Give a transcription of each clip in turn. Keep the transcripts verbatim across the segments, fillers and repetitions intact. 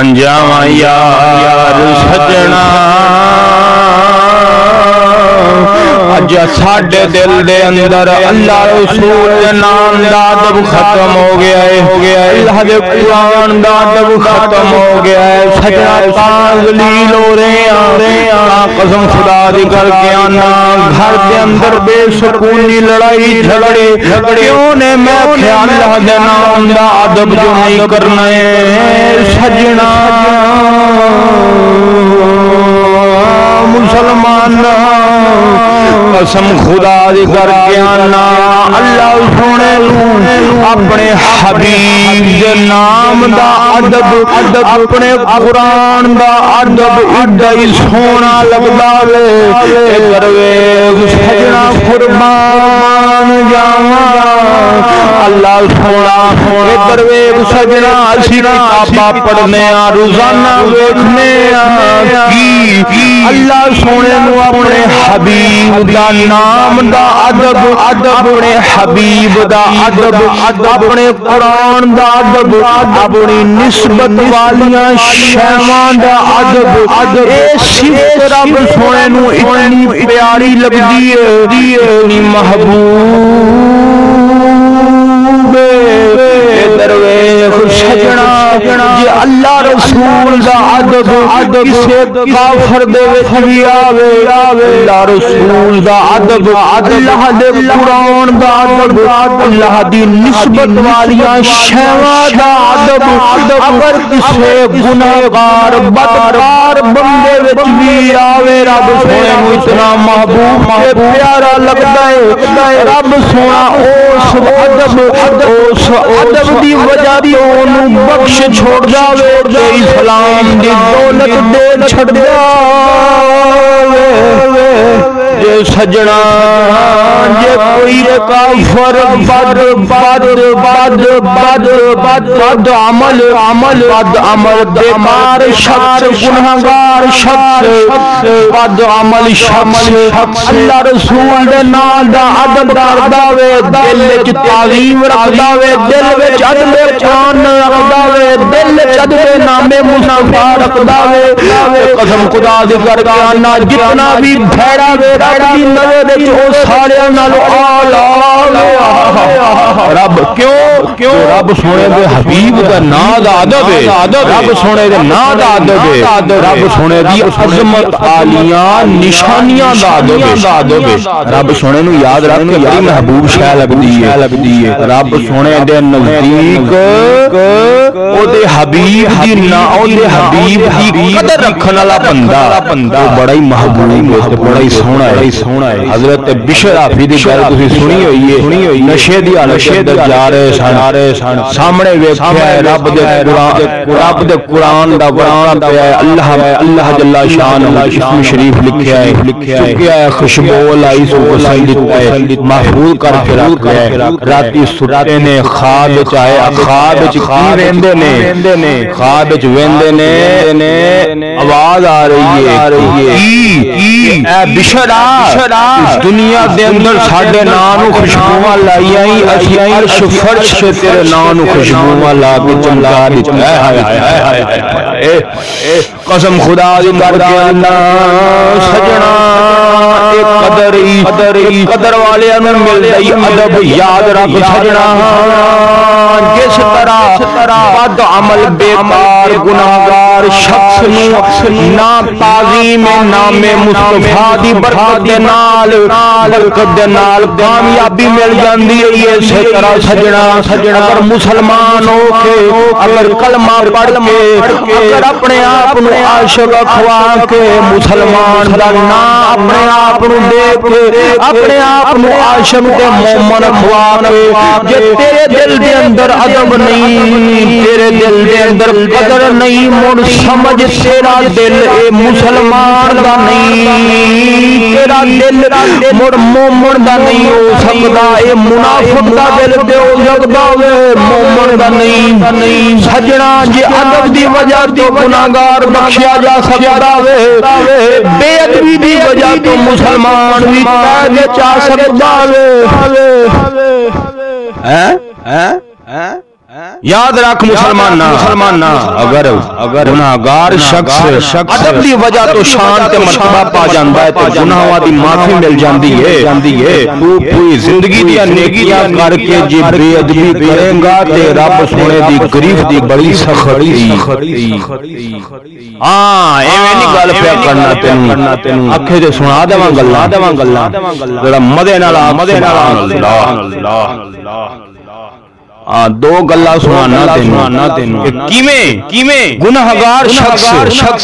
قربان جاواں یار سجنا اج ساڈے دل دے اندر اللہ رسول دے نام دا ادب ختم ہو گیا ہے، اللہ دے قرآن دا ادب ختم ہو گیا ہے۔ سجنا تاں ذلیل ہو رہے ہیں، قسم خدا دی کر کے آنا گھر دے اندر بے سکونی لڑائی جھگڑے کیوں نے میں خیال اللہ دے نام دا ادب جو نہیں کرنا ہے سجنا مسلمان قسم خدا دی کر کے آنا اللہ سونے اپنے حبیب دے نام دا ادب اپنے قرآن دا ادب ایڈا ہی سونا لگدا وے درویش سجنا قربان جاواں اللہ سونا درویش سجنا اسی کتاباں پڑھنے آ روزانہ ویکھنے آ کی اللہ سونے نو اپنے حبیب دا نام دا ادب اپنے حبیب دا ادب اپنے قرآن دا ادب اپنی نسبت والیاں شیواں دا ادب اے صفت رب سونے نو اتنی پیاری لگدی ہے اتنی محبوب درویش سجنا جی اللہ رسول دا ادب کسے کافر دے وچ بھی آوے اللہ رسول دا ادب اللہ دے قرآن دا ادب اللہ دی نسبت والیاں شیواں دا ادب اگر کسے گناہگار بدکار بندے وچ بھی آوے رب سونے نو اتنا محبوب تے پیارا لگدا ہے رب سونا اس ادب اس ادب دی وجہ دی اونوں بخش چھوڑ جاوے تے اسلام دی دولت دے چھڑ جاوے جے سجنا جے کوئی کافر بد بد بد بد بد بد عمل عمل بد عمل بیکار شخص گنہگار شخص بد عمل شخص اللہ رسول دے نام دا ادب کردا وے دل وچ تعظیم رکھدا وے دل وچ ادب قرآن رکھدا وے دل وچ ادب نام مصطفیٰ رکھدا وے قسم خدا دی کر کے آنا جتنا بھی بھیڑا وے رب دی نظر وچ او سارے نالوں اعلی رب کیوں کیوں رب سونے دے حبیب دا نام دا ادب ہے رب سونے دے نام دا ادب ہے رب سونے دی عظمت عالیاں نشانیاں دا ادب ہے رب سونے نو یاد رکھ کے بڑی محبوب شے لگدی ہے رب سونے دے نزدیک او دے حبیب دی نا او دے حبیب دی قدر رکھن والا بندہ بڑا ہی محبوب ہے بڑا ہی سونا ہے حضرت بشر آفی دی گل تسی سنی ہوئی ہے نشے دی حالت جا رہے سن سامنے ویکھیا ہے رب دے رب دے قرآن دا قرآن پہ ہے اللہ اللہ جل شان اسم شریف لکھیا ہے چکیا ہے خوشبو لائی سو پسند دیتا ہے محفوظ کر کے رکھا ہے راتی ستے نے خواب وچ آئے خواب وچ کی ویندے نے خواب وچ ویندے نے آواز آ رہی ہے کی اے بشرا اس دنیا دے اندر ساڈے نام نو خوشبو لائی آئی اسی عرش فرش تے تیرے نام نو خوشبو لا کے چمکا دتا ہے قسم خدا دی کر کے اللہ سجنا ایک قدر ہی قدر والے نو مل گئی ادب یاد رکھ سجنا جس طرح بد عمل بیکار گناہگار شخص نو نا تعظیم نام مصطفیٰ دی برکت دے نال برکت دے نال کامیابی مل جاندی ہے اسی طرح سجنا اگر مسلمان ہو کے اگر کلمہ پڑھ کے اگر اپنے آپ نو عاشق اخوا کے مسلمان دا نام اپنے آپ نو دیکھ کے اپنے آپ نو عاشق تے مومن اخوا کے جے تیرے دل دے اندر ادب نہیں تیرے دل دے اندر قدر نہیں مڑ سمجھ تیرا دل اے مسلمان دا نہیں تیرا دل مڑ مومن دا نہیں ہو سکدا اے منافق دا دل تے ہو سکدا وے مومن دا نہیں سجنا جے ادب دی وجہ تو گناہگار بخشیا جا سکدا وے بے ادبی دی وجہ تو مسلمان بھی قید وچ آ سکدا وے ہیں ہیں یاد رکھ مسلمان مسلمان اگر اگر گناہگار شخص ادب دی وجہ تو شان تے مرتبہ پا جاندا ہے تے گناہاں دی معافی مل جاندی ہے جاندی ہے تو پوری زندگی دی نیکیاں کر کے جے بے ادبی کرے گا تے رب سونے دی گریف دی بڑی سختی ہاں ایویں نہیں گل پیا کرنا تینوں تینوں اکھے تے سنا دیواں گلاں دیواں گلاں ذرا مدے نال مدے نال اللہ ہاں دو گلا سنانا تینوں تینوں کیویں کیویں گناہگار شخص شخص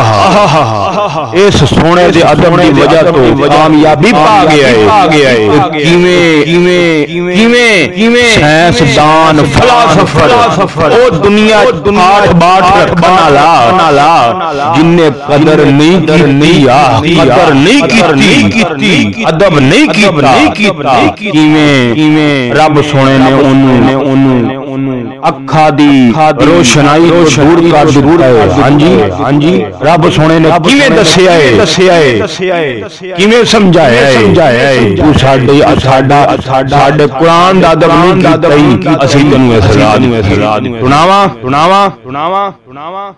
اس سونے دے ادب دی وجہ تو کامیابی پا گیا ہے پا گیا ہے کیویں کیویں کیویں کیویں سائنس دان فلسفر او دنیا آٹھ باٹھ رکھن والا جن نے قدر نہیں کی قدر نہیں کیتی ادب نہیں کیتا کیویں کیویں رب سونے نے اونوں اکھا دی روشنائی کو دور کر دور ہے ہاں جی ہاں جی رب سونے نے کیویں دسیا ہے دسیا ہے کیویں سمجھایا ہے سمجھایا ہے تو ساڈے ساڈا ساڈے قرآن دا ادب نہیں کیتا اسی تینوں سزا سناواں سناواں سناواں سناواں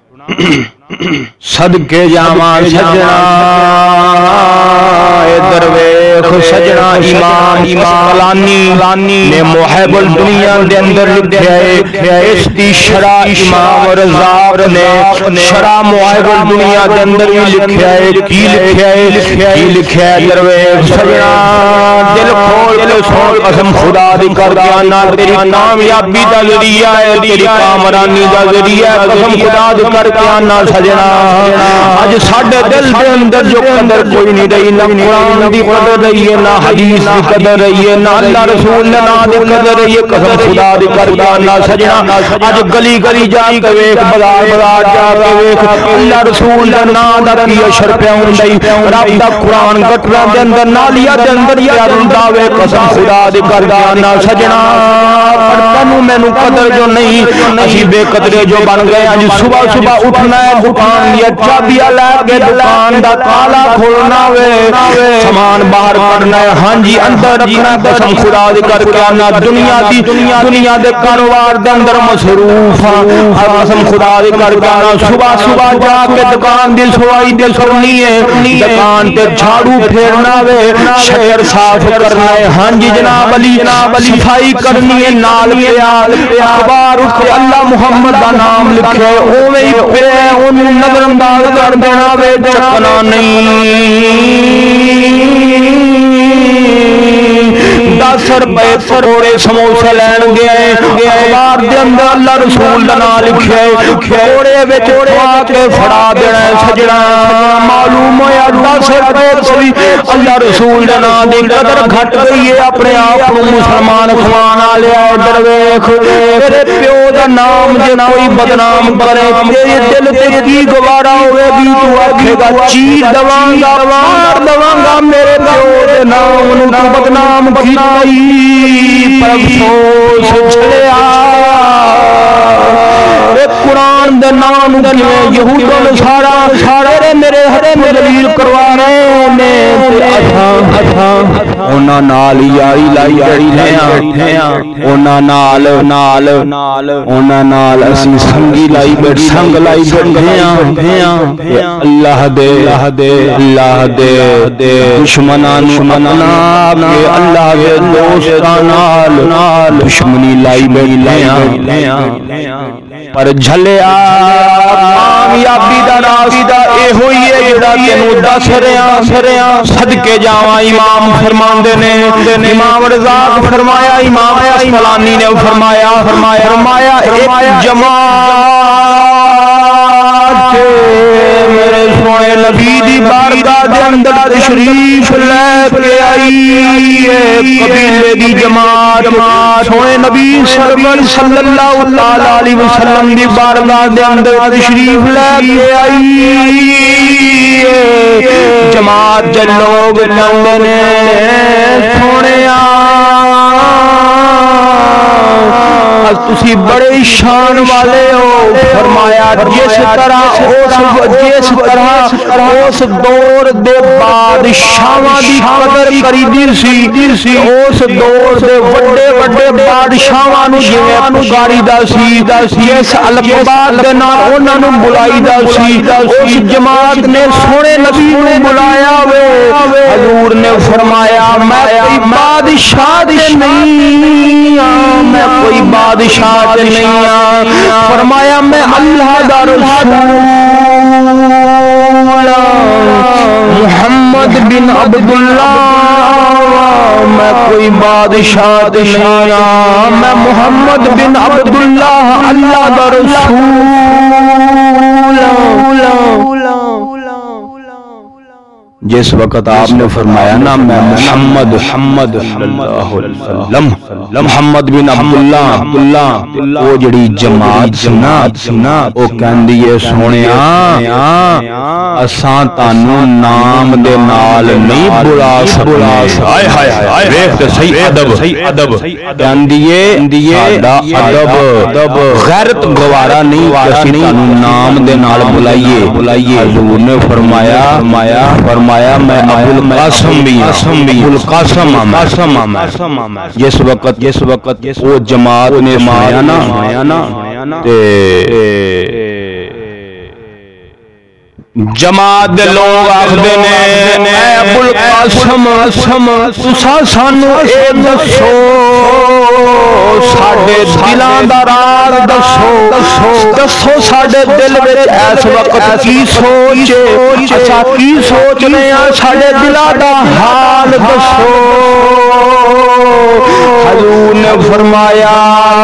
صدقے جاواں سجنا اے درویش سجنا امام اسقلانی نے محب الدنیا دے اندر لکھیا ہے اس دی شرح امام رضا نے شرح محب الدنیا دے اندر بھی لکھیا ہے کی لکھیا ہے کی لکھیا ہے درویش سجنا دل کھول کے سن قسم خدا دی کر کے نا تیری کامیابی دا ذریعہ ہے تیری کامرانی دا ذریعہ ہے قسم خدا دی کر کے نا سجنا اج ساڈے دل دے اندر جو قدر کوئی نہیں رہی نہ قرآن دی قدر رہی ہے نہ حدیث دی قدر رہی ہے نہ اللہ رسول نے نا دی قدر رہی ہے قسم خدا دی کر کے نا سجنا اج گلی گلی جا کے ویکھ بازار بازار جا کے ویکھ اللہ رسول دا نا دا کی اشر پیا ہوندی رب دا قرآن گٹراں دے اندر نالیاں دے اندر پیا روندا وے قسم خدا دی کر کے نا سجنا پر تینوں مینوں قدر جو نہیں اسی بے قدرے جو بن گئے اج صبح صبح اٹھنا ہے دکان یا چابیاں لے کے دکان دا تالا کھولنا وے سامان باہر کرنا ہے ہاں جی اندر رکھنا قسم خدا دی کر کے نا دنیا دی دنیا دے کاروبار دے اندر مصروف ہاں قسم خدا دی کر کے نا صبح صبح جا کے دکان دی صفائی تے کرنی ہے دکان تے جھاڑو پھیرنا وے شٹر صاف کرنا ہے ہاں جی جناب علی صفائی کرنی ہے نال پیال اخبار اٹھ کے اللہ محمد دا نام لکھے اوویں ہی پے اونوں نظر انداز کر دینا وے چکنا نہیں دس روپے تھوڑے سموسے لین گئے اخبار دے اندر اللہ رسول دا نام لکھے تھوڑے وچ پا کے فڑا دینا سجنا معلوم ہویا دس روپے کوئی اللہ رسول دا نام دی قدر گھٹ گئی ہے اپنے آپ کو مسلمان کھوانا والے ادھر ویکھ تیرے پیو دا نام جے کوئی بدنام کرے تیرے دل تے کی گوارا ہوے گی تو آکھے گا چیر دواں گا مار دواں گا میرے پیو دے نام نوں تو بدنام کیتا پر افسوس چھڑیا اے قرآن دے نام کیویں یہود و نصارا سارے میرے حرم دلیل کروا رہے نے تے اساں اساں انہاں نال یاری لائی جڑی ہیں انہاں نال نال نال انہاں نال اسی سنگی لائی بیٹھ سنگ لائی بیٹھے ہیں اللہ دے اللہ دے اللہ دے دشمناں نوں مننا کہ اللہ دے دوستاں نال دشمنی لائی بیٹھے ہیں پر جھلیا کامیابی دا راستہ اے ہوئی ہے جڑا تینوں دس رہا صدقے جاواں امام فرماندے نے امام رضا فرمایا امام اسقلانی نے فرمایا فرمایا ایک جماعت میرے سونے نبی دی بارگاہ دے اندر تشریف لے کے آئی ہے قبیلے دی جماعت سونے نبی سرور صلی اللہ تعالی علیہ وسلم دی بارگاہ دے اندر تشریف لے کے آئی ہے جماعت دے لوگ کہندے نے سونیا تسی بڑے شان والے ہو. فرمایا جس طرح اس جس طرح اس دور دے بادشاہاں دی قدر کریدی سی اس دور دے وڈے وڈے بادشاہاں نو جویں پکاریدا سی جس القاب دے نال انہاں نو بلائیدا سی اس جماعت نے سونے نبی نو بلایا وے. حضور نے فرمایا میں کوئی بادشاہ تے نہیں ہاں میں کوئی بادشاہ تے نہیں ہاں. فرمایا میں اللہ دا رسول محمد بن عبداللہ میں کوئی بادشاہ تے نہیں ہاں میں محمد بن عبداللہ اللہ دا رسول. جس وقت آپ نے فرمایا نا میں محمد محمد محمد بن عبداللہ عبداللہ وہ جڑی جماعت سنا وہ کہندی ہے سونیا اساں تانوں نام دے نال نہیں بلا سکنا. ہائے ہائے ہائے ویکھ تے صحیح ادب ادب کہندی ہے ساڈا ادب غیرت گوارا نہیں کہ تانوں نام دے نال بلائیے بلائیے. حضور نے فرمایا فرمایا فرمایا میں ابو القاسم بھی ہوں ابو القاسم ہوں. جس وقت جس وقت وہ جماعت نے سنایا نا تے جماعت دے لوگ آکھدے نے اے ابو القاسم تساں سانو اے دسو ساڈے دلاں دا راز دسو دسو ساڈے دل وچ اس وقت کی سوچ اچھا کی سوچنے آ ساڈے دلاں دا حال دسو. حضور نے فرمایا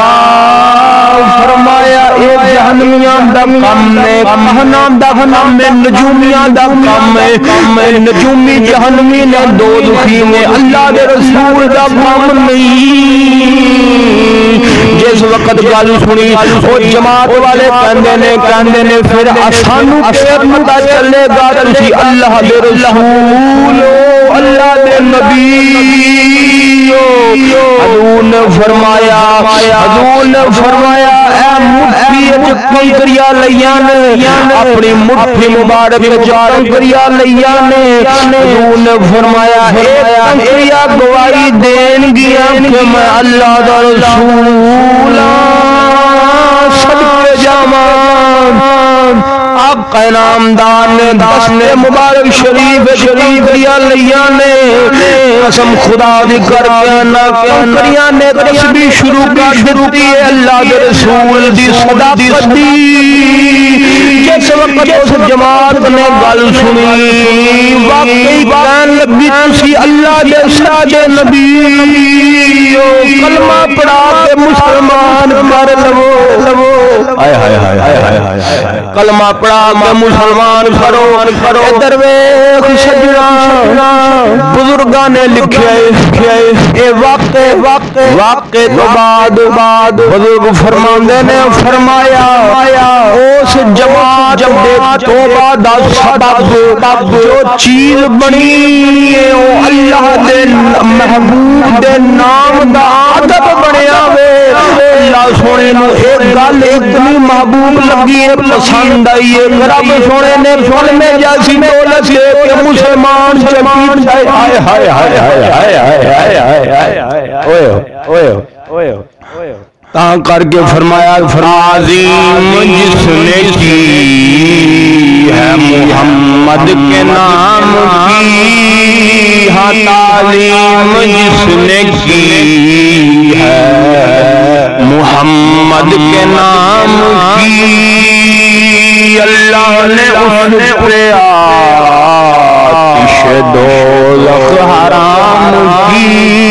فرمایا اے جہنمیاں دا کم ہے کہنا دہنا میں نجومیاں دا کم ہے نجومی جہنمی نے دو دکھی نے اللہ دے رسول دا کم نہیں. جس وقت گل سنی او جماعت والے کہندے نے کہندے نے پھر سانو کیسے پتہ چلے گا تسی اللہ دے رسول اللہ دے نبی. حضور نے فرمایا حضور نے فرمایا اے مٹھی وچ کنکریاں لیاں نے اپنی مٹھی مبارک وچ کنکریاں لیاں نے. حضور نے فرمایا اے کنکریاں گواہی دین گیاں کہ میں اللہ دا رسول صدقے جاواں. آقا نامدار نے دستے مبارک شریف شریف دیا لیاں نے قسم خدا دی کر کے نہ کنکریاں نے تسبیح شروع کر دیتی ہے اللہ دے رسول دی صداقت دی. جس وقت اس جماعت نے گل سنی واقعی کہن لگی تسی اللہ دے ساجے نبی کلمہ پڑھا کے مسلمان کر لو. ہائے ہائے ہائے ہائے ہائے کلمہ پڑھا کے مسلمان کرو. ادھر ویکھ سجنا بزرگاں نے لکھیا ہے اے واقعے واقعے واقعے تو بعد بعد بزرگ فرماندے نے فرمایا اس جماعت دے توبہ دا سبب جو چیز بنی ہے او اللہ دے محبوب دے نام دا ادب بنیا وے. اللہ سونے نو ایک گل اتنی محبوب لگی ہے پسند آئی ہے رب سونے نے فل میں جیسی دولت دے کہ مسلمان چپیٹ جائے. ہائے ہائے ہائے ہائے ہائے ہائے ہائے اوئے اوئے اوئے تاں کر کے فرمایا عظیم جس نے کی ہے محمد کے نام کی ہاں تعظیم جس نے کی ہے محمد کے نام کی اللہ نے اس پہ آتش دوزخ حرام کی.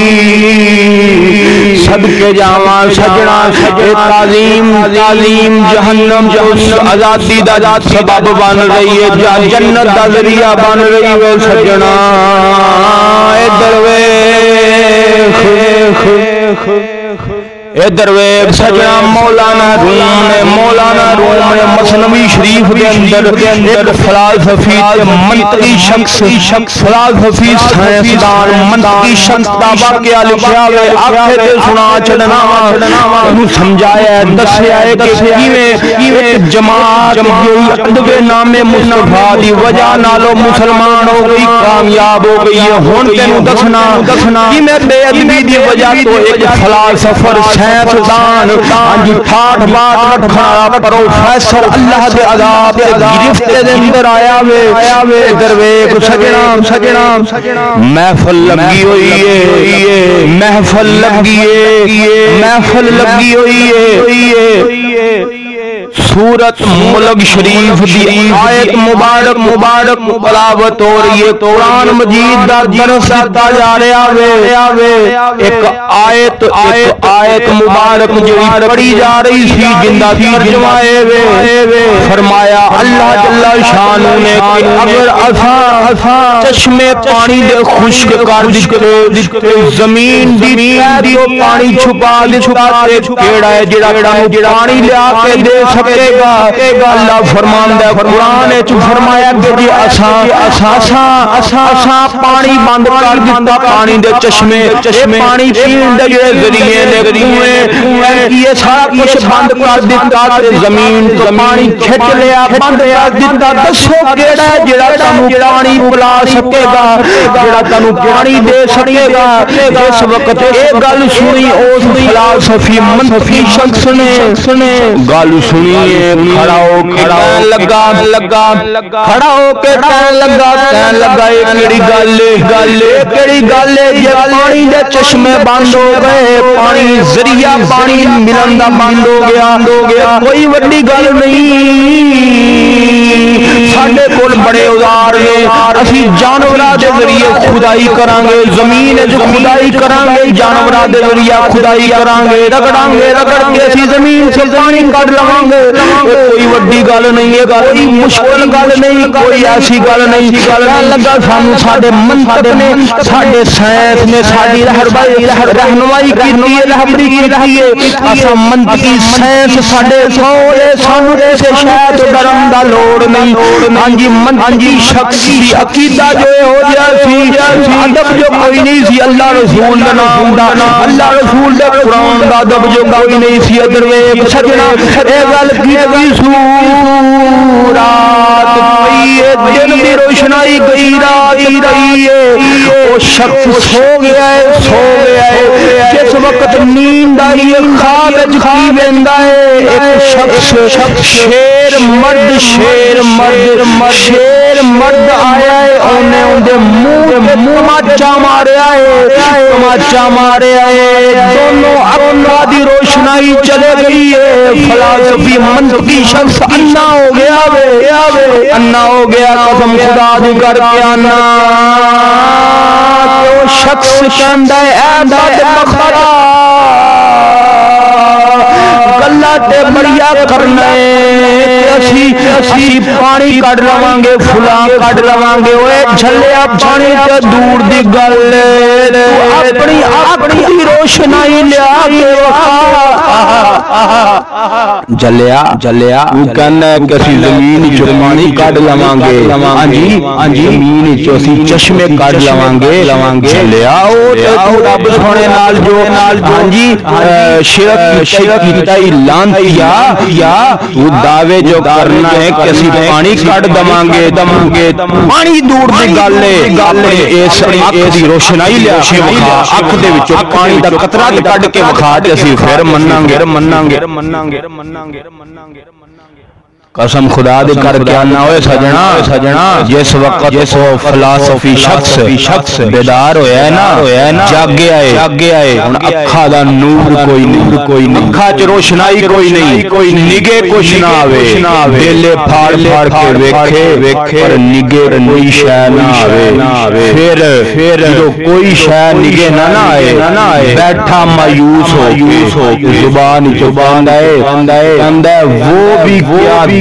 صدقے جاواں سجنا تعظیم تعظیم جہنم اس آزادی دا سبب بن رہی ہے جنت دا ذریعہ بن رہی ہے سجنا. ادھر ویکھ ادھر ویکھ سجنا مولانا روم نے مولانا روم نے مثنوی شریف دے اندر ایک فلسفی تے منطقی شخص فلسفی سائنسدان منطقی شخص دا واقعہ لکھیا ہے آکھے تے سنا چلنا انہوں سمجھایا دسیا ہے کہ کیویں ایک جماعت جڑی ادب نام مصطفیٰ دی وجہ نالو مسلمان ہو گئی کامیاب ہو گئی ہے ہن تینوں دسنا کیویں بے ادبی دی وجہ تو ایک فلسفر سائنسدان ہاں جی ٹھاٹ بات رکھنا پروفیسر اللہ دے عذاب دے گرفت دے اندر آیا وے ادھر ویکھ سجنا سجنا محفل لگی ہوئی ہے محفل لگی ہے محفل لگی ہوئی ہے سورت ملک شریف دی آیت مبارک مبارک تلاوت ہو رہی ہے قرآن مجید دا درس دتا جا رہا ہے ایک آیت ایک آیت مبارک جڑی پڑھی جا رہی سی جندا ترجمہ ہے فرمایا اللہ جل شانہ نے کہ اگر اساں چشمے پانی دے خشک کر دتے زمین دی تو پانی چھپا دتا تے کیڑا ہے جڑا پانی لیا کے دے سکے گا اللہ فرماندا ہے قرآن وچ فرمایا کہ جی اساں اساں اساں پانی بند کر دتا پانی دے چشمے چشمے پانی پین دے جڑے ذریعے نے کنویں یہ سارا کچھ بند کر دتا تے زمین تو پانی کھچ لیا بند کر دتا دسو کیڑا ہے جڑا تانوں پانی پلا سکے گا جڑا تانوں پانی دے سکے گا اس وقت اے گل سنی اس فلسفی منطقی شخص نے گل سنی کھڑا ہو کے کہن لگا لگا کھڑا ہو کے کہن لگا کہن لگا اے کیڑی گل گل کیڑی گل جے پانی دے چشمے بند ہو گئے پانی ذریعہ پانی ملن دا بند ہو گیا کوئی وڈی گل نہیں ساڈے کول بڑے اوزار نے اسی جانوراں دے ذریعے خدائی کران گے زمین وچ خدائی کران گے جانوراں دے ذریعے خدائی کران گے رگڑاں گے رگڑ کے اسی زمین سے پانی کڈ لواں گے کوئی وڈی گل نہیں ہے کوئی مشکل گل نہیں کوئی ایسی گل نہیں کہن لگا سانو ساڈے منطق نے ساڈے سائنس نے ساڈی رہنمائی رہنمائی کیتی ہے رہبری کیتی ہے اساں منطقی سائنس ساڈے سوے سانو کسے شے تو ڈرن دا لوڑ نہیں ہاں جی منطقی شخصی عقیدہ جو ہو جا سی ادب جو کوئی نہیں سی اللہ رسول دا نام دا اللہ رسول دے قرآن دا ادب جو کوئی نہیں سی ادھر ویکھ سجنا اے گل کی رات پئی دن دی روشنائی گئی رات رہی ہے او شخص سو گیا ہے سو گیا ہے جس وقت نیند آئی خواب وچ کی ویندا ہے ایک شخص شیر مرد شیر مرد شیر مرد آیا ہے اونے اون دے منہ تماچا ماریا ہے تماچا ماریا ہے دونوں اپنا دی روشنائی چلے گئی ہے فلسفی منطقی شخص انا ہو گیا وے انا ہو گیا قسم خدا دی کر کے انا تو شخص کہندا ہے اے داد بخدا گلا تے بڑیا کرنا ہے اسی اسی پانی کڈ لواں گے فلاں کڈ لواں گے اوے جھلیا پانی تے دور دی گل اپنی اپنی روشنائی لیا کے جلیا جلیا وہ کہنا ہے کہ اسی زمین وچ پانی کڈ لواں گے ہاں جی ہاں جی زمین وچ اسی چشمے کڈ لواں گے جلیا او تے تو رب سونے نال جو ہاں جی شرک شرک کیتا لانتیا یا وہ دعوے جو کرنا ہے کہ اسی پانی کڈ دواں گے دواں گے پانی دور دی گل ہے گل اس اکھ دی روشنائی لیا کے اکھ دے وچوں پانی دا قطرہ کڈ کے وکھا تے اسی پھر مناں گے مناں گے مناں گے مناں گے مناں گے قسم خدا دے کر کے آنا ہوئے سجنا سجنا جس وقت جس فلسفی شخص شخص بیدار ہویا ہے نا ہویا ہے نا جاگے آئے جاگے آئے ہن اکھا دا نور کوئی نہیں کوئی نہیں اکھا چ روشنائی کوئی نہیں کوئی نگے کچھ نہ آوے بیلے پھاڑ پھاڑ کے ویکھے ویکھے پر نگے کوئی شے نہ آوے پھر پھر جو کوئی شے نگے نہ نہ آئے بیٹھا مایوس ہو کے زبان زبان آئے بندہ وہ بھی کیا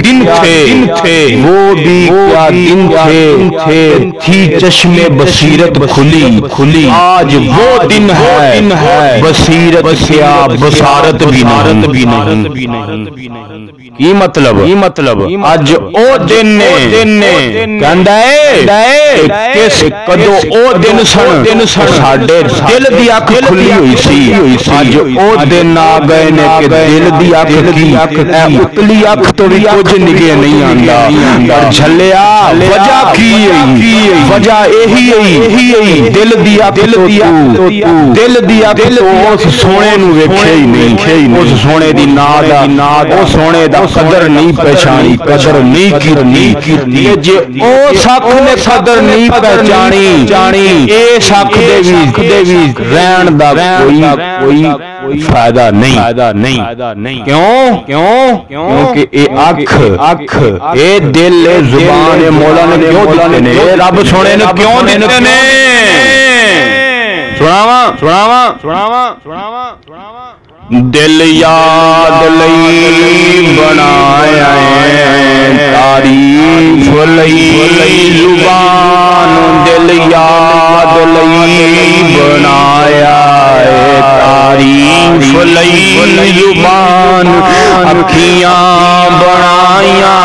دن تھے وہ بھی کیا دن تھے تھی چشم بصیرت کھلی کھلی آج وہ دن ہے بصیرت کیا بصارت بھی نہیں کی مطلب کی مطلب اج او دن نے کہندا ہے کس کدو او دن سن ساڈے دل دی اکھ کھلی ہوئی سی اج او دن آ گئے نے کہ دل دی اکھ کی اے اتلی اکھ تو بھی کچھ نگے نہیں آندا پر جھلیا وجہ کی ہے وجہ یہی ہے دل دی اکھ تو دل دی اکھ تو اس سونے نو ویکھے ہی نہیں اس سونے دی ناد او سونے دا قدر نہیں پہچانی قدر نہیں کرنی جے او سکھ نے قدر نہیں پہچانی جانی اے سکھ دے وی رہن دا کوئی کوئی فائدہ نہیں فائدہ نہیں کیوں کیوں کیونکہ اے اکھ اکھ اے دل اے زبان اے مولا نے کیوں دیتے نے اے رب سونے نے کیوں دیتے نے سناواں سناواں سناواں سناواں سناواں دل یاد لئی بنایا تعریف لئی زبان دل یاد لئی بنایا تعریف لئی زبان اکھیاں بنائیاں